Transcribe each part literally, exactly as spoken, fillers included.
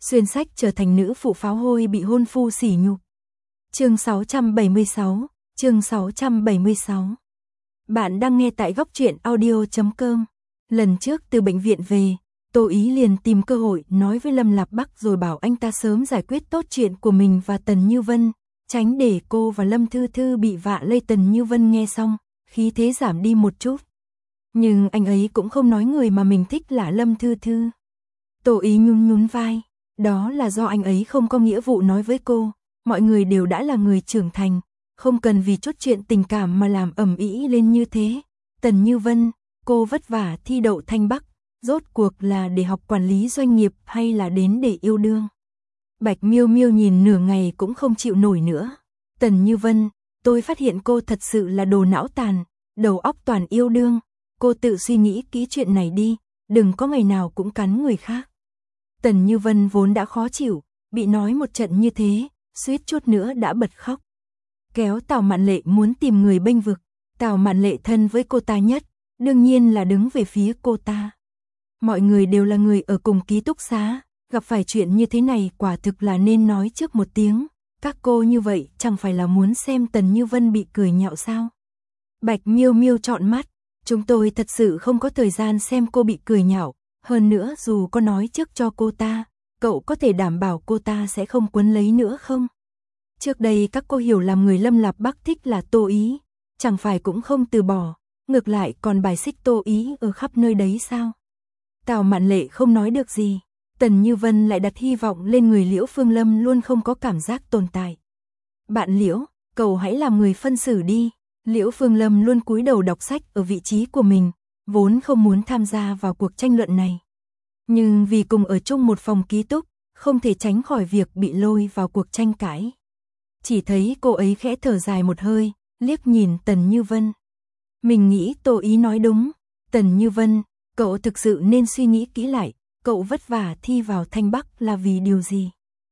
xuyên sách trở thành nữ phụ pháo hôi bị hôn phu sỉ nhục. Chương sáu trăm bảy mươi sáu, chương sáu trăm bảy mươi sáu. Bạn đang nghe tại góc truyện audio chấm com. Lần trước từ bệnh viện về, Tô Ý liền tìm cơ hội nói với Lâm Lạp Bắc rồi bảo anh ta sớm giải quyết tốt chuyện của mình và Tần Như Vân, tránh để cô và Lâm Thư Thư bị vạ lây. Tần Như Vân nghe xong, khí thế giảm đi một chút. Nhưng anh ấy cũng không nói người mà mình thích là Lâm Thư Thư. Tô Ý nhún nhún vai, đó là do anh ấy không có nghĩa vụ nói với cô, mọi người đều đã là người trưởng thành, không cần vì chút chuyện tình cảm mà làm ầm ĩ lên như thế. Tần Như Vân, cô vất vả thi đậu Thanh Bắc, rốt cuộc là để học quản lý doanh nghiệp hay là đến để yêu đương? Bạch Miêu Miêu nhìn nửa ngày cũng không chịu nổi nữa. Tần Như Vân, tôi phát hiện cô thật sự là đồ não tàn, đầu óc toàn yêu đương, cô tự suy nghĩ kỹ chuyện này đi, đừng có ngày nào cũng cắn người khác. Tần Như Vân vốn đã khó chịu, bị nói một trận như thế, suýt chút nữa đã bật khóc. Kéo Tào Mạn Lệ muốn tìm người bênh vực, Tào Mạn Lệ thân với cô ta nhất, đương nhiên là đứng về phía cô ta. Mọi người đều là người ở cùng ký túc xá, gặp phải chuyện như thế này quả thực là nên nói trước một tiếng. Các cô như vậy chẳng phải là muốn xem Tần Như Vân bị cười nhạo sao? Bạch Miêu Miêu trọn mắt, chúng tôi thật sự không có thời gian xem cô bị cười nhạo, hơn nữa dù có nói trước cho cô ta, cậu có thể đảm bảo cô ta sẽ không quấn lấy nữa không? Trước đây các cô hiểu làm người Lâm Lạp Bắc thích là Tô Ý, chẳng phải cũng không từ bỏ, ngược lại còn bài xích Tô Ý ở khắp nơi đấy sao? Tào Mạn Lệ không nói được gì, Tần Như Vân lại đặt hy vọng lên người Liễu Phương Lâm luôn không có cảm giác tồn tại. Bạn Liễu, cậu hãy làm người phân xử đi. Liễu Phương Lâm luôn cúi đầu đọc sách ở vị trí của mình, vốn không muốn tham gia vào cuộc tranh luận này. Nhưng vì cùng ở chung một phòng ký túc, không thể tránh khỏi việc bị lôi vào cuộc tranh cãi. Chỉ thấy cô ấy khẽ thở dài một hơi, liếc nhìn Tần Như Vân. Mình nghĩ Tô Ý nói đúng, Tần Như Vân, cậu thực sự nên suy nghĩ kỹ lại, cậu vất vả thi vào Thanh Bắc là vì điều gì?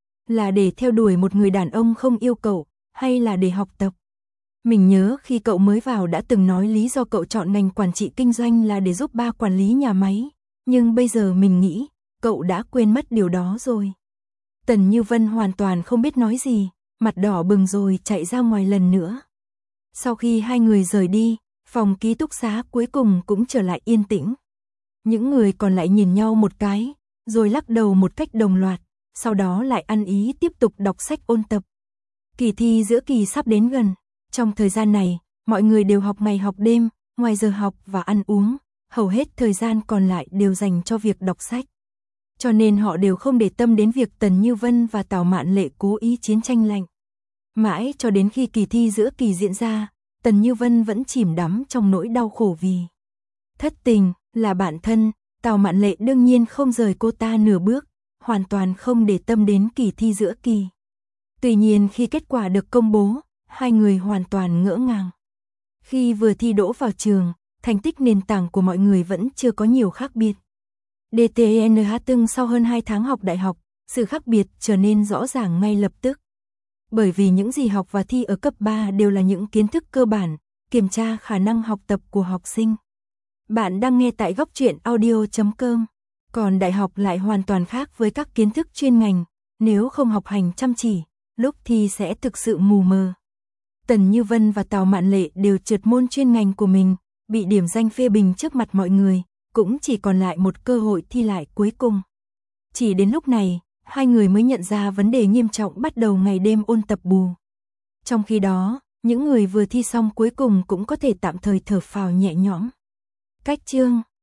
Là để theo đuổi một người đàn ông không yêu cậu, hay là để học tập? Mình nhớ khi cậu mới vào đã từng nói lý do cậu chọn ngành quản trị kinh doanh là để giúp ba quản lý nhà máy, nhưng bây giờ mình nghĩ, cậu đã quên mất điều đó rồi. Tần Như Vân hoàn toàn không biết nói gì, mặt đỏ bừng rồi chạy ra ngoài lần nữa. Sau khi hai người rời đi, phòng ký túc xá cuối cùng cũng trở lại yên tĩnh. Những người còn lại nhìn nhau một cái, rồi lắc đầu một cách đồng loạt, sau đó lại ăn ý tiếp tục đọc sách ôn tập. Kỳ thi giữa kỳ sắp đến gần, trong thời gian này, mọi người đều học ngày học đêm, ngoài giờ học và ăn uống, hầu hết thời gian còn lại đều dành cho việc đọc sách. Cho nên họ đều không để tâm đến việc Tần Như Vân và Tào Mạn Lệ cố ý chiến tranh lạnh. Mãi cho đến khi kỳ thi giữa kỳ diễn ra, Tần Như Vân vẫn chìm đắm trong nỗi đau khổ vì thất tình, là bạn thân, Tào Mạn Lệ đương nhiên không rời cô ta nửa bước, hoàn toàn không để tâm đến kỳ thi giữa kỳ. Tuy nhiên khi kết quả được công bố, hai người hoàn toàn ngỡ ngàng. Khi vừa thi đỗ vào trường, thành tích nền tảng của mọi người vẫn chưa có nhiều khác biệt. đê tê en hát từng sau hơn hai tháng học đại học, sự khác biệt trở nên rõ ràng ngay lập tức. Bởi vì những gì học và thi ở cấp ba đều là những kiến thức cơ bản, kiểm tra khả năng học tập của học sinh. Bạn đang nghe tại góc truyện audio chấm com. Còn đại học lại hoàn toàn khác với các kiến thức chuyên ngành, nếu không học hành chăm chỉ, lúc thi sẽ thực sự mù mờ. Tần Như Vân và Tào Mạn Lệ đều trượt môn chuyên ngành của mình, bị điểm danh phê bình trước mặt mọi người, cũng chỉ còn lại một cơ hội thi lại cuối cùng. Chỉ đến lúc này, hai người mới nhận ra vấn đề nghiêm trọng bắt đầu ngày đêm ôn tập bù. Trong khi đó, những người vừa thi xong cuối cùng cũng có thể tạm thời thở phào nhẹ nhõm. Cách chương